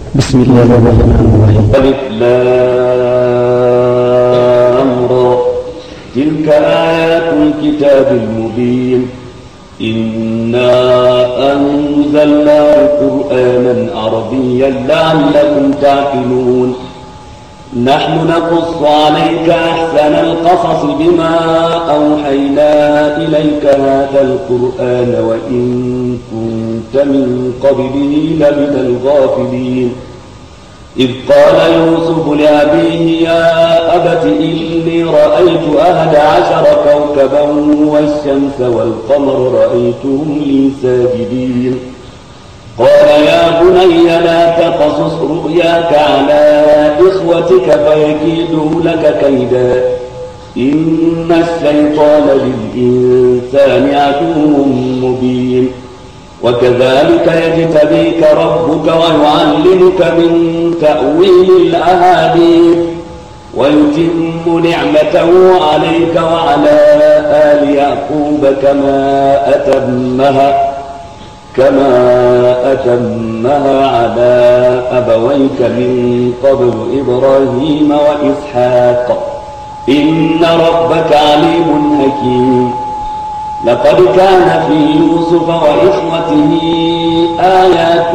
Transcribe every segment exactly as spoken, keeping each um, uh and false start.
بسم الله الرحمن الرحيم. ألف لام را تلك آيات الكتاب المبين إنا أنزلناه قرآنا عربيا لعلكم تعقلون نحن نقص عليك أحسن القصص بما أوحينا إليك هذا القرآن وإن كنت من قبله لمن الغافلين إذ قال يوسف لأبيه يا أبت إني رأيت أحد عشر كوكبا والشمس والقمر رأيتهم لي ساجدين قال يا بني لا تقصص رؤياك على إخوتك فيكيدوا لك كيدا إن الشيطان للإنسان عدو مبين وكذلك يجتبيك ربك ويعلمك من تأويل الأحاديث ويتم نعمته عليك وعلى آل يعقوب كما أتمها كما أتمها على أبويك من قبل إبراهيم وإسحاق إن ربك عليم حكيم لقد كان في يوسف وإخوته آيات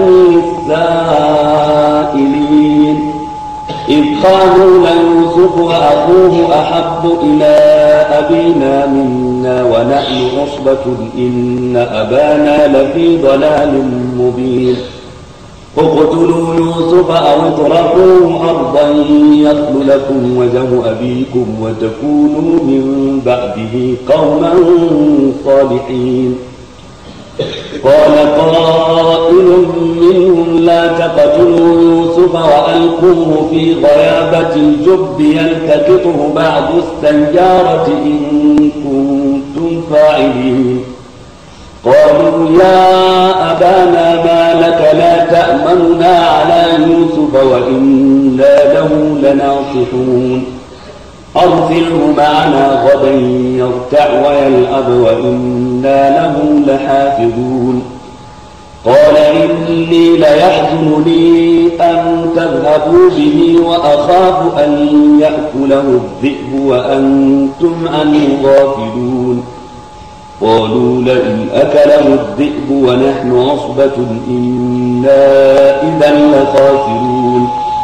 للسائلين إذ قالوا ليوسف وأخوه أحب إلى أبينا منا ونحن عصبة إن أبانا لفي ضلال مبين اقتلوا يوسف أو اطرحوه أرضا يخل لكم وجه أبيكم وتكونوا من بعده قوما صالحين قال قائل منهم لا تقتلوا يوسف وألقوه في غيابة الجب يلتقطه بعض السيارة إن كنتم فاعلين قالوا يا أبانا ما لك لا تأمننا على يوسف وإنا له لناصحون أرسله معنا غدا يرتع ويلعب وإنا له لحافظون قال إني ليحزنني أن تذهبوا به وأخاف أن يأكله الذئب وأنتم عنه غافلون قالوا لئن أكله الذئب ونحن عصبة إنا إذا لخاسرون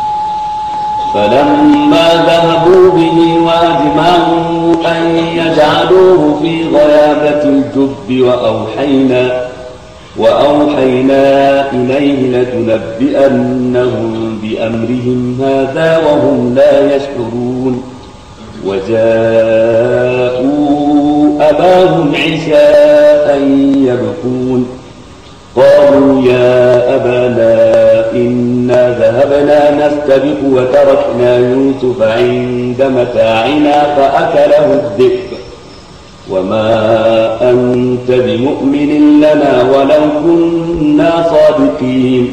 فلما ذهبوا به وأجمعوا أن يجعلوه في غيابة الجب وأوحينا وأوحينا إليه لتنبئنهم بأمرهم هذا وهم لا يشعرون وجاءوا أباهم عشاء يبكون قالوا يا أبانا إنا ذهبنا نستبق وتركنا يوسف عند متاعنا فأكله الذئب وما أنت بمؤمن لنا ولو كنا صادقين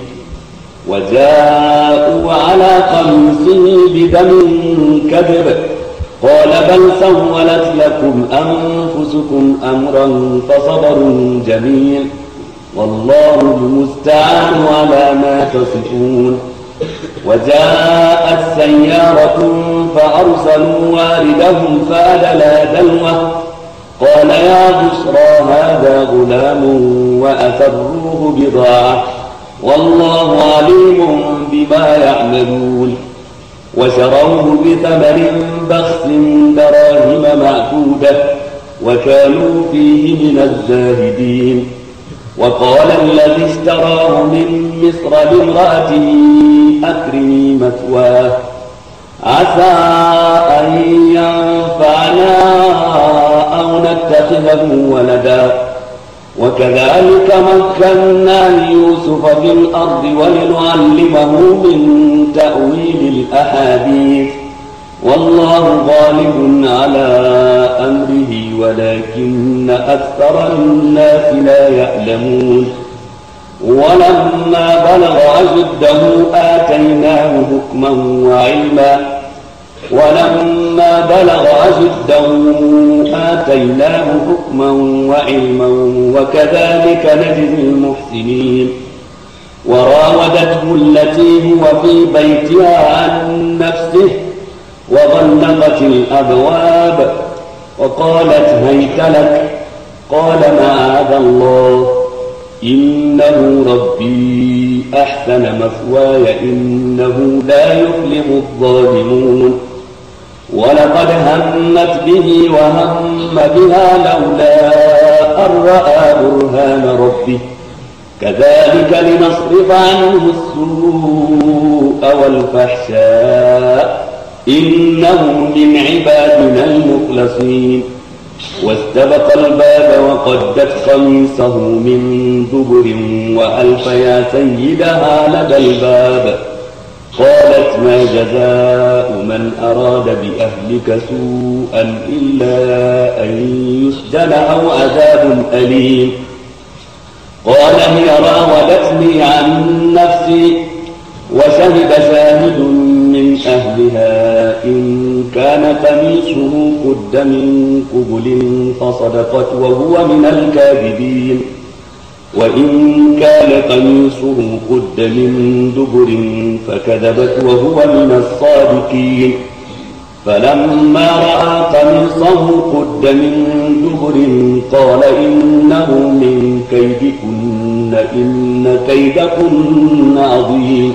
وجاءوا على قميصه بدم كذب قال بل سولت لكم أنفسكم أمرا فصبر جميل والله المستعان على ما تصفون وجاءت سيارة فأرسلوا واردهم فأدلى دلوه قال يا بشرى هذا غلام وأسروه بضاعة والله عليم بما يعملون وشروه بثمن بخس دراهم معدودة وكانوا فيه من الزاهدين وقال الذي اشتراه من مصر لامرأته أكرمي مثواه عسى أن ينفعنا أو نتخذه ولدا وكذلك مكنا ليوسف في الأرض ولنعلمه من تأويل الأحاديث والله غالب على أمره ولكن أكثر الناس لا يعلمون ولما بلغ أشده آتيناه حكما وعلما ولما بلغ أشده آتيناه حكما وعلما وكذلك نجزي المحسنين وراودته التي هو في بيتها عن نفسه وغلقت الأبواب وقالت هيت لك. قال معاذ الله إنه ربي أحسن مثواي إنه لا يفلح الظالمون. ولقد همت به وهم بها لولا أن رأى برهان ربه كذلك لنصرف عنه السوء والفحشاء إنه من عبادنا المخلصين. واستبق الباب وقدت قميصه من دبر وألف يا سيدها لدى الباب. قالت ما جزاء من أراد بأهلك سوءا إلا أن يسجن أو عذاب أليم. قال هي راودتني عن نفسي وشهد شاهد من أهلها إن كان قميصه قد من قبل فصدقت وهو من الكاذبين وإن كان قميصه قد من دبر فكذبت وهو من الصادقين. فلما رأى قميصه قد من دبر قال إنه من كيدكن إن كيدكن عظيم.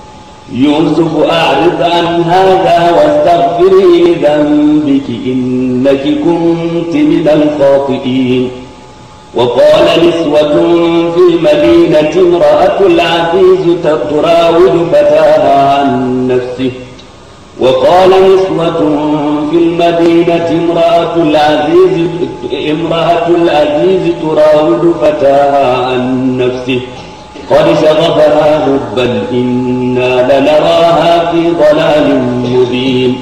يوسف أعرض عن هذا واستغفري لذنبك إنك كنت من الخاطئين. وقال نسوة في المدينة امرأة العزيز تراود فتاها عن نفسه. وقال نسوة في المدينة امرأة العزيز امرأة العزيز تراود فتاها عن نفسه قد شغفها حبا إنا لنراها في ضلال مبين.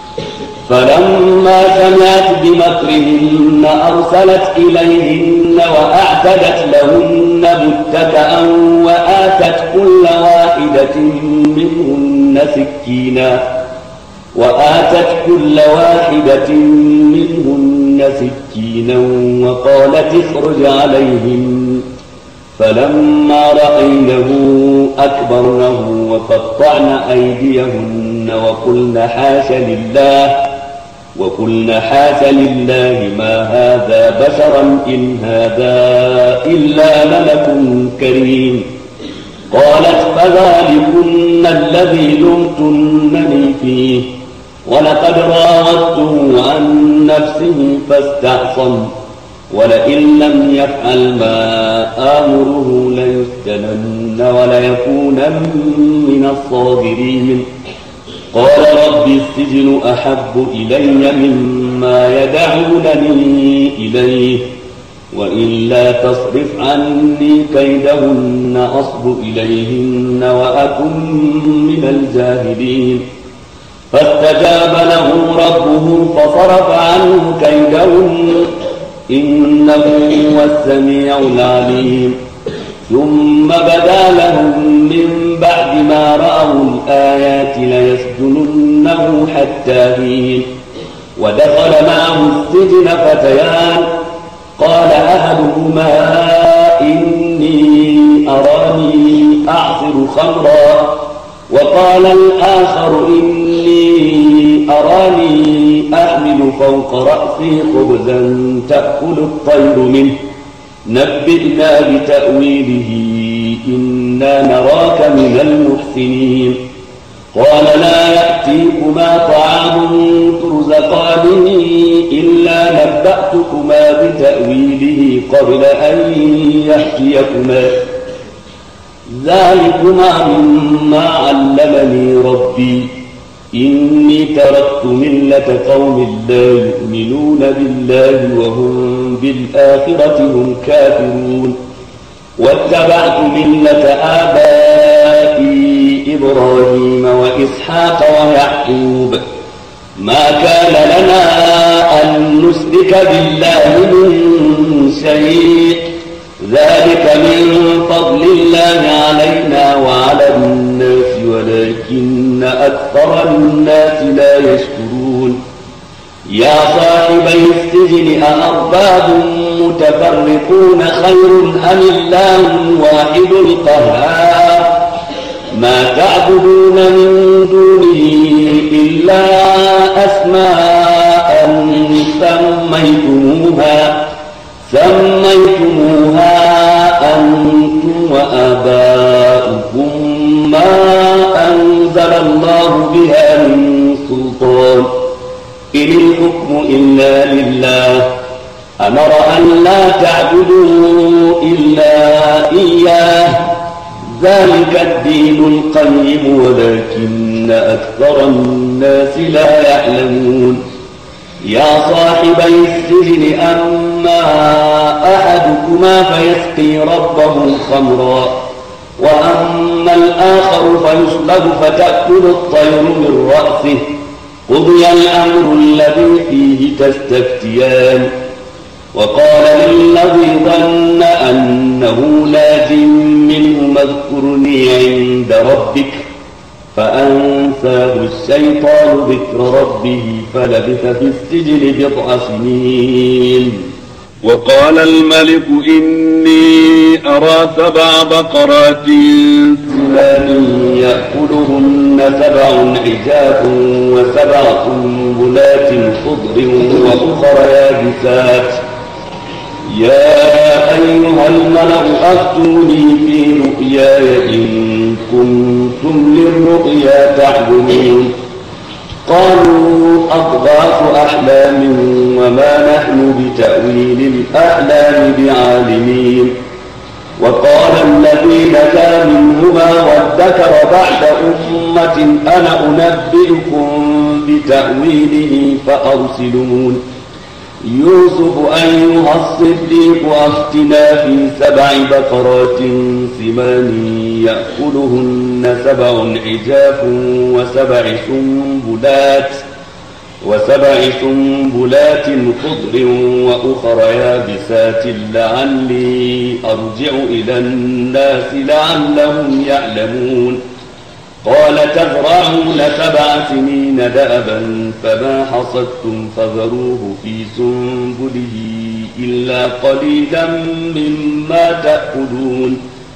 فلما سمعت بمكرهن أرسلت إليهن وأعتدت لهن متكئا وآتت كل واحدة منهن سكينا وآتت كل واحدة منهن سكينا وقالت اخرج عليهن. فلما رأينه أكبرنه وقطعن أيديهن وقلن حاش لله وقلن حاش لله ما هذا بشرا إن هذا إلا ملك كريم. قالت فذلكن الذي لمتنني فيه ولقد راودته عن نفسه فاستعصم ولئن لم يفعل ما آمره ليسجنن وليكونن من الصاغرين. قال رب السجن أحب إلي مما يدعونني إليه وإلا تصرف عني كيدهن أصب إليهن وأكن من الجاهلين. فاستجاب له ربه فصرف عنه كيدهن إنه هو السميع العليم. ثم بدا لهم من بعد ما رأوا الآيات ليسجننه حتى حين. ودخل معه السجن فتيان قال أحدهما إني أراني أعصر خمرا وقال الآخر إني أراني أحمل فوق رأسي خبزا تأكل الطير منه نبئنا بتأويله إنا نراك من المحسنين. قال لا يأتيكما طعام ترزقانه إلا نبأتكما بتأويله قبل أن يأتيكما ذلكما مما علمني ربي إني تركت ملة قوم لا يؤمنون بالله وهم بالآخرة هم كافرون واتبعت ملة آبائي إبراهيم وإسحاق ويعقوب ما كان لنا أن نشرك بالله من شيء ذلك من فضل الله علينا وعلى الناس ولكن أكثر الناس لا يشكرون. يا صاحبي السجن أأرباب متفرقون خير أم الله واحد القهار ما تعبدون من دونه إلا أسماء سميتموها سميتموها أنتم وآباؤكم ما أنزل الله بها من سلطان إن الحكم إلا لله أمر أن لا تعبدوا إلا إياه ذلك الدين القيم ولكن أكثر الناس لا يعلمون يا صاحبي السجن أما أحدكما فيسقي ربه خمرا وأما الآخر فيصلب فتأكل الطير من رأسه قضي الأمر الذي فيه تستفتيان وقال للذي ظن أنه ناج منه اذكرني عند ربك فأنساه الشيطان ذكر ربه فلبث في السجن بضع سنين. وقال الملك إني أرى سبع بقرات سمان يأكلهن سبع عجاف وسبع سنبلات خضر وأخر يابسات يا أيها الملأ أفتوني في رؤياي إن كنتم للرؤيا تعبدون قالوا أضغاث أحلام وما نحن بتأويل الأحلام بعالمين وقال الذي نجا منهما وادكر بعد أمة أنا أنبئكم بتأويله فأرسلون يوسف أيها الصديق أفتنا في سبع بقرات سمان يأكلهن سبع عجاف وسبع سنبلات وسبع سنبلات خضر وأخر يابسات لعلي أرجع إلى الناس لعلهم يعلمون قال تزرعون سبع سنين دأبا فما حصدتم فذروه في سنبله إلا قليلا مما تأكلون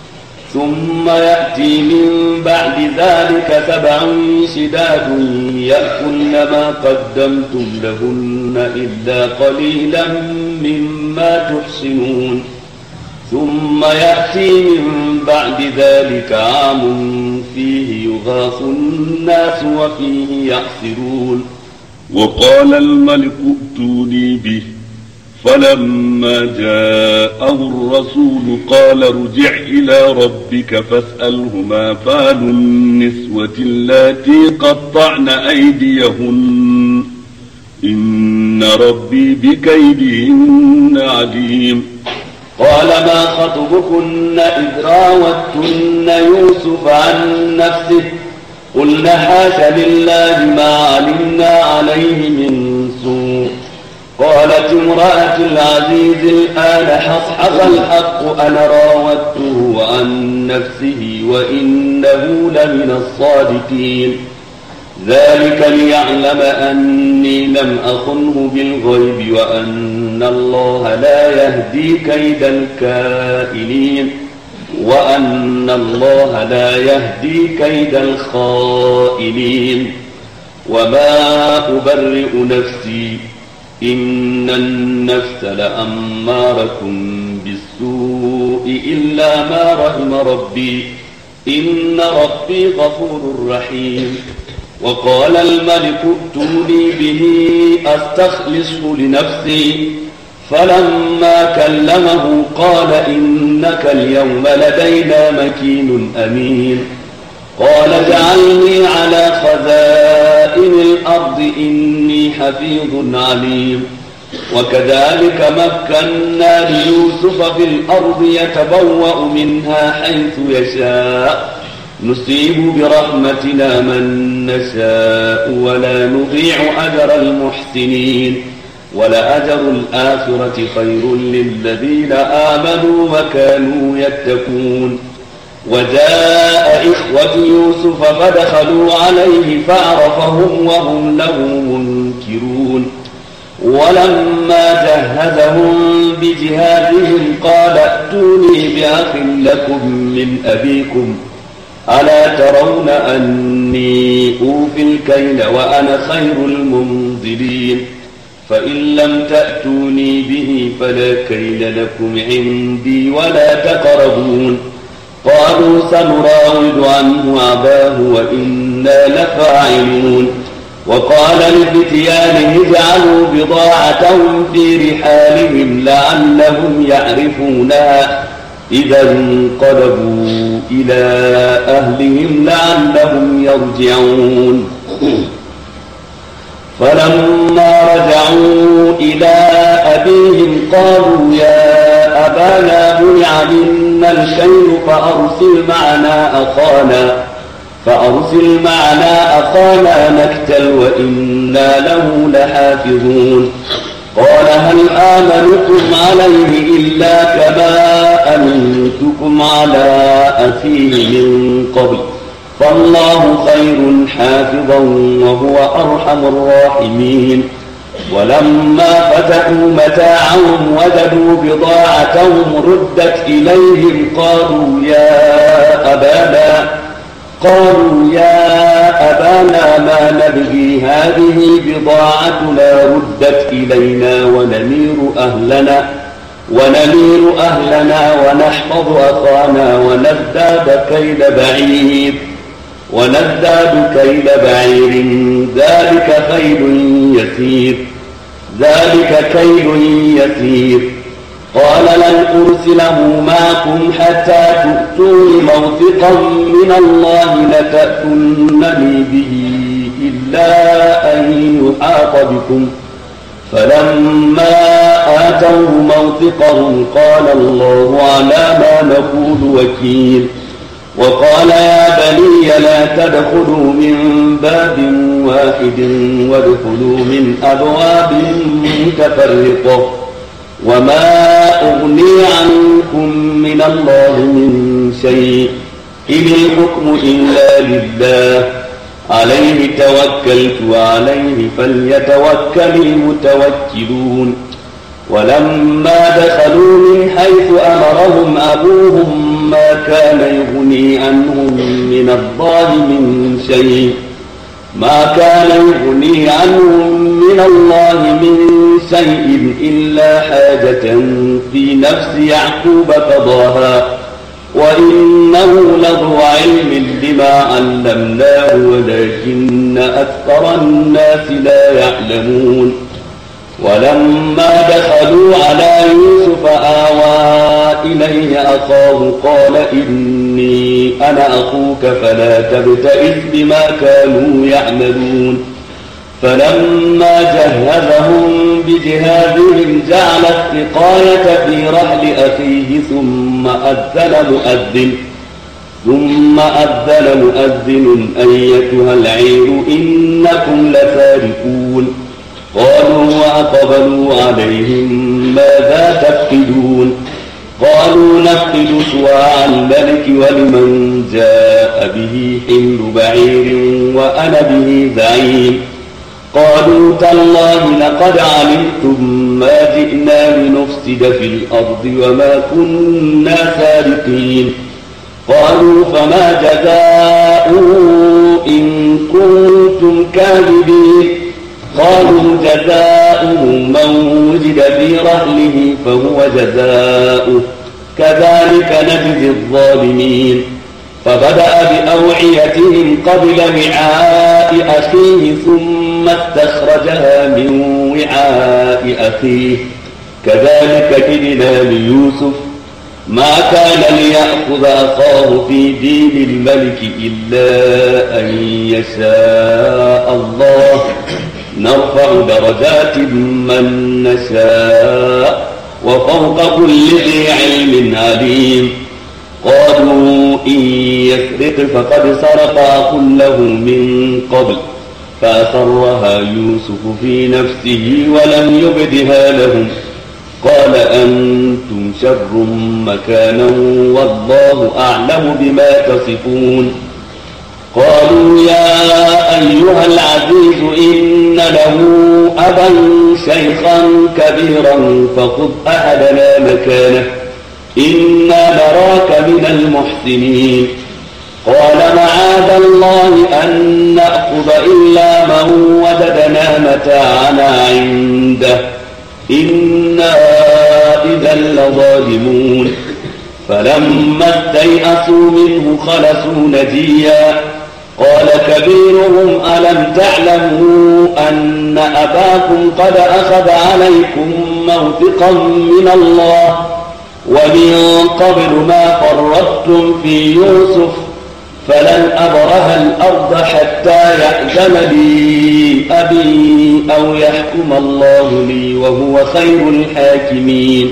ثم يأتي من بعد ذلك سبع شداد يأكلن ما قدمتم لهن إلا قليلا مما تحسنون ثم يأتي من بعد ذلك عام فيه يغاث الناس وفيه يعصرون. وقال الملك ائتوني به فلما جاءه الرسول قال ارجع إلى ربك فاسأله ما بال النسوة اللاتي قطعن أيديهن إن ربي بكيدهن عليم. قال ما خطبكن إذ راوتن يوسف عن نفسه قلنا حاش لله ما علمنا عليه من سوء قالت امرأة العزيز الآن حصحص الحق أنا راودته عن نفسه وإنه لمن الصادقين ذلك ليعلم أني لم أخنه بالغيب وأن الله لا يهدي كيد الكائنين وأن الله لا يهدي كيد الخائنين وما أبرئ نفسي إن النفس لأمارة بالسوء إلا ما رحم ربي إن ربي غفور رحيم. وقال الملك ائتوني به أستخلصه لنفسي فلما كلمه قال إنك اليوم لدينا مكين أمين قال اجعلني على خزائن الأرض إني حفيظ عليم. وكذلك مكنا ليوسف في الأرض يتبوأ منها حيث يشاء نصيب برحمتنا من نشاء ولا نضيع أجر المحسنين ولأجر الآخرة خير للذين آمنوا وكانوا يتقون. وجاء إخوة يوسف فدخلوا عليه فعرفهم وهم له منكرون ولما جهزهم بجهادهم قال ائتوني بأخ لكم من أبيكم ألا ترون أني أوفي الكيل وأنا خير المنزلين فإن لم تأتوني به فلا كيل لكم عندي ولا تقربون قالوا سنراود عنه أباه وإنا لفاعلون وقال لفتيانه اجعلوا بضاعتهم في رحالهم لعلهم يعرفونها إذا انقلبوا إلى أهلهم لعلهم يرجعون فلما رجعوا إلى أبيهم قالوا يا أبانا منع منا الكيل فأرسل معنا أخانا فأرسل معنا أخانا نكتل وإنا له لحافظون قال هل آمنكم عليه إلا كما أمنتكم على أخيه من قبل فالله خير حافظا وهو أرحم الراحمين ولما فتحوا متاعهم وجدوا بضاعتهم ردت إليهم قالوا يا أبانا قالوا يا أبانا ما نبغي هذه بضاعتنا ردت إلينا ونمير أهلنا ونمير أهلنا ونحفظ أخانا ونزداد كيل بعير ونزداد كيل بعير ذلك كيل يسير ذلك كيل يسير قال لن أرسله معكم حتى تؤتوني موثقا من الله لتأتونني به إلا أن يحاط بكم فلما آتوه موثقهم قال الله على ما نقول وكيل وقال يا بني لا تدخلوا من باب واحد وادخلوا من أبواب متفرقة وما أغني عنكم من الله من شيء إن الحكم إلا لله عليه توكلت وعليه فليتوكل المتوكلون ولما دخلوا من حيث أمرهم أبوهم ما كان يغني عنهم من الله من شيء ما كان يغني عنهم من الله من شيء إلا حاجة في نفس يعقوب قضاها وإنه لذو علم لما علمناه ولكن أكثر الناس لا يعلمون ولما دخلوا على يوسف آوى إليه أخاه قال إني أنا أخوك فلا تبتئس بما كانوا يعملون فلما جهزهم بجهازهم جعل السقاية في رحل أخيه ثم أذن مؤذن ثم أذن مؤذن أيتها العير إنكم لسارقون قالوا وأقبلوا عليهم ماذا تفقدون قالوا نفقد سواع الملك ولمن جاء به حمل بعير وأنا به زعيم قالوا تالله لقد علمتم ما جئنا لنفسد في الأرض وما كنا سارقين قالوا فما جزاؤه إن كنتم كاذبين قالوا جزاؤه من وجد في رحله فهو جزاؤه كذلك نجزي الظالمين فبدأ بأوعيتهم قبل وعاء أخيه ثم استخرجها من وعاء أخيه كذلك كدنا ليوسف ما كان ليأخذ أخاه في دين الملك إلا أن يشاء الله نرفع درجات من نشاء وفوق كل ذي علم عليم قالوا إن يسرق فقد سرق أخ له من قبل فأسرها يوسف في نفسه ولم يبدها لهم قال أنتم شر مكانا والله أعلم بما تصفون قالوا يا أيها العزيز إن له أبا شيخا كبيرا فخذ أحدنا مكانه إنا نراك من المحسنين قال معاذ الله أن نأخذ إلا من وجدنا متاعنا عنده إنا إذا لظالمون. فلما استيئسوا منه خلصوا نجيا قال كبيرهم ألم تعلموا أن أباكم قد أخذ عليكم موثقا من الله ومن قبل ما فرطتم في يوسف فلن أبرح الأرض حتى يأذن لي أبي أو يحكم الله لي وهو خير الحاكمين.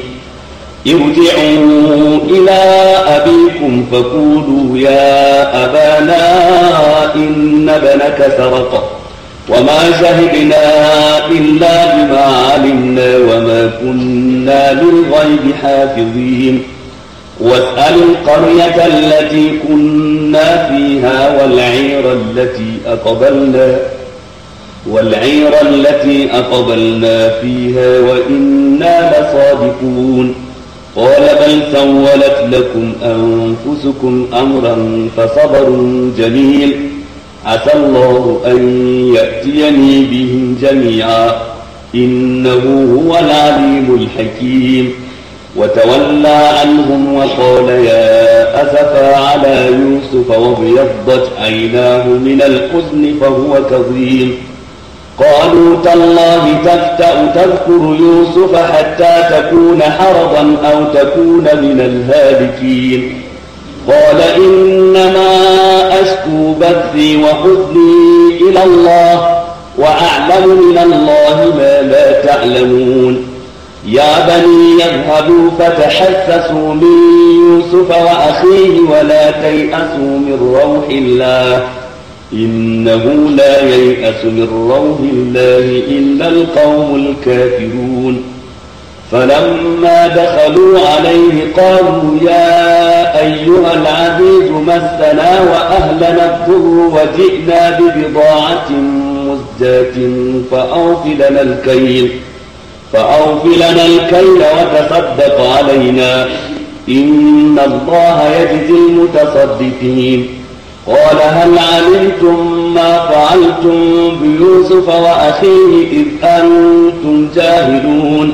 ارجعوا إلى أبيكم فقولوا يا أبانا إن ابنك سرق وما شهدنا إلا بما علمنا وما كنا للغيب حافظين. واسأل القرية التي كنا فيها والعير التي أقبلنا والعير التي أقبلنا فيها وإنا لصادقون. قال بل سولت لكم أنفسكم أمرا فصبر جميل عسى الله أن يأتيني بهم جميعا إنه هو العليم الحكيم. وتولى عنهم وقال يا أسفا على يوسف وابيضت عيناه من الحزن فهو كظيم. قالوا تالله تفتأ تذكر يوسف حتى تكون حرضا أو تكون من الهالكين. قال إنما أشكو بثي وحزني إلى الله وأعلم من الله ما لا تعلمون. يا بني يذهبوا فتحسسوا من يوسف وأخيه ولا تيأسوا من روح الله إنه لا ييأس من روح الله إلا القوم الكافرون. فلما دخلوا عليه قالوا يا أيها العزيز مسنا وأهلنا الضر وجئنا ببضاعة مزجاة فأوف لنا الكيل فأوف لنا الكيل وتصدق علينا إن الله يجزي المتصدقين. قال هل علمتم ما فعلتم بيوسف وأخيه إذ أنتم جاهلون؟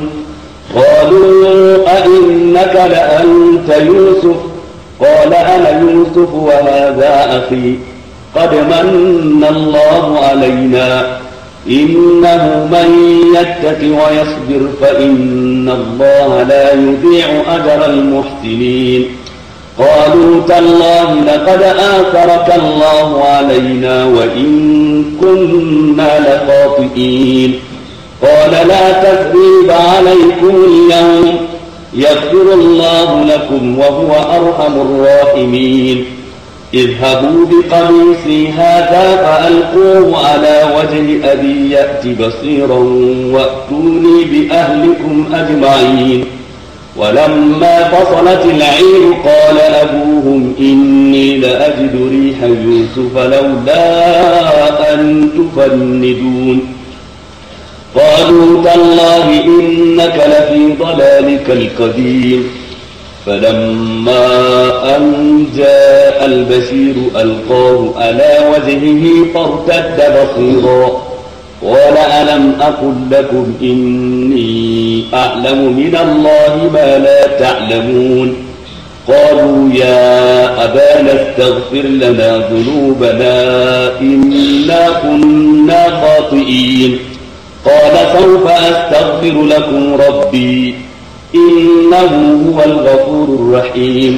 قالوا أئنك لأنت يوسف؟ قال أنا يوسف وهذا أخي قد من الله علينا إنه من يتق ويصبر فإن الله لا يضيع أجر المحسنين. قالوا تالله لقد آثرك الله علينا وإن كنا لخاطئين. قال لا تثريب عليكم اليوم يغفر الله لكم وهو أرحم الراحمين. اذهبوا بقميصي هذا فألقوه على وجه أبي يأت بصيرا وأتوني بأهلكم أجمعين. ولما فصلت العير قال أبوهم إني لأجد ريح يوسف لولا أن تفندون. قالوا تالله إنك لفي ضلالك القديم. فلما أن جاء البشير ألقاه على وجهه فارتد بصيرا قال ألم أقل لكم إني أعلم من الله ما لا تعلمون. قالوا يا أبانا استغفر لنا ذنوبنا إنا كنا خاطئين. قال سوف أستغفر لكم ربي إنه هو الغفور الرحيم.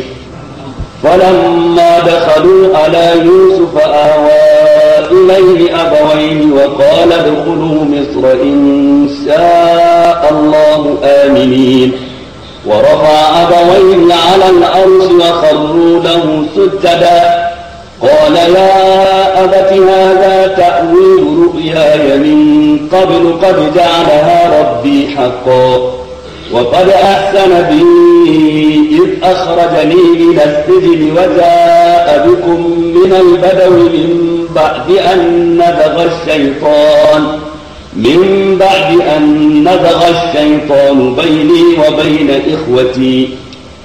فلما دخلوا على يوسف آوى إليه أبويه وقال ادخلوا مصر إن شاء الله آمنين. ورفع أبويه على العرش وخروا له سجدا قال يا أبت هذا تأويل رؤياي من قبل قد جعلها ربي حقا وقد أحسن بي إذ أخرجني من السجن وجاء بكم من البدو من بعد أن نزغ الشيطان من بعد أن نزغ الشيطان بيني وبين إخوتي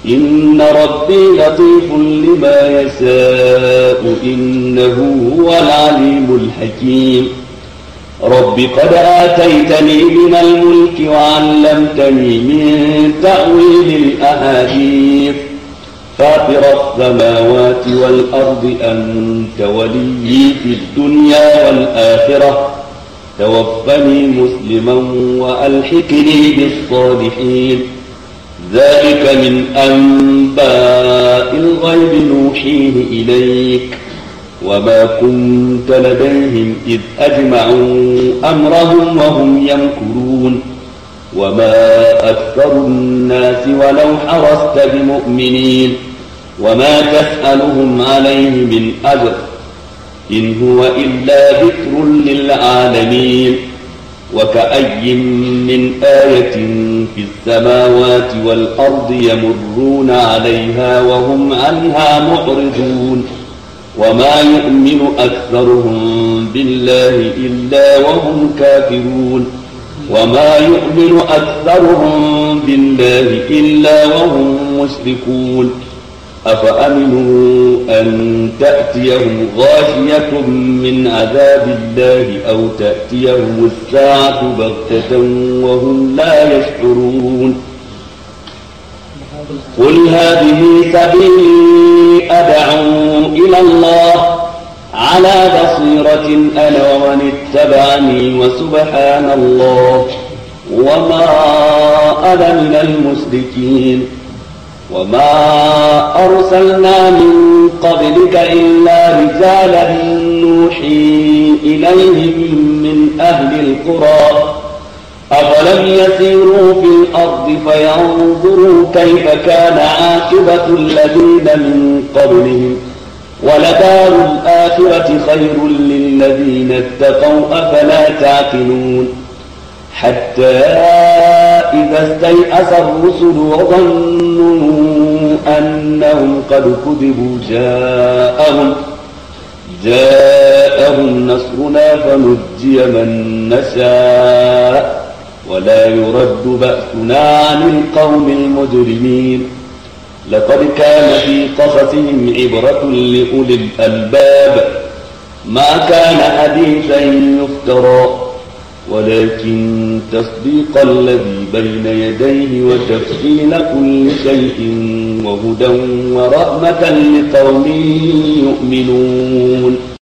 إن ربي لطيف لما يشاء إنه هو العليم الحكيم رب قد آتيتني من الملك وعلمتني من تأويل الأحاديث فاطر السماوات والأرض أنت وليي في الدنيا والآخرة توفني مسلما وألحقني بالصالحين ذلك من أنباء الغيب نوحيه إليك وما كنت لديهم إذ أجمعوا أمرهم وهم يمكرون وما أكثر الناس ولو حرصت بمؤمنين وما تسألهم عليه من أجر إن هو إلا ذكر للعالمين وكأي من آية في السماوات والأرض يمرون عليها وهم عنها معرضون وما يؤمن أكثرهم بالله إلا وهم كافرون وما يؤمن أكثرهم بالله إلا وهم مشركون أفأمنوا أن تأتيهم غاشية من عذاب الله أو تأتيهم الساعة بغتة وهم لا يشعرون قل هذه سبيلي أدعو إلى الله على بصيرة أنا ومن اتبعني وسبحان الله وما أنا من المشركين وما أرسلنا من قبلك إلا رجالا نوحي إليهم من أهل القرى أفلم يسيروا في الأرض فينظروا كيف كان عاقبة الذين من قبلهم ولدار الآخرة خير للذين اتقوا أفلا تعقلون حتى إذا استيأس الرسل وظنوا أنهم قد كذبوا جاءهم جاءهم نصرنا فنجي من نشاء ولا يرد بأسنا عن القوم المجرمين لقد كان في قصصهم عبرة لأولي الألباب ما كان حديثا يفترى ولكن تصديق الذي بين يديه وتفصيل كل شيء وهدى ورحمة لقوم يؤمنون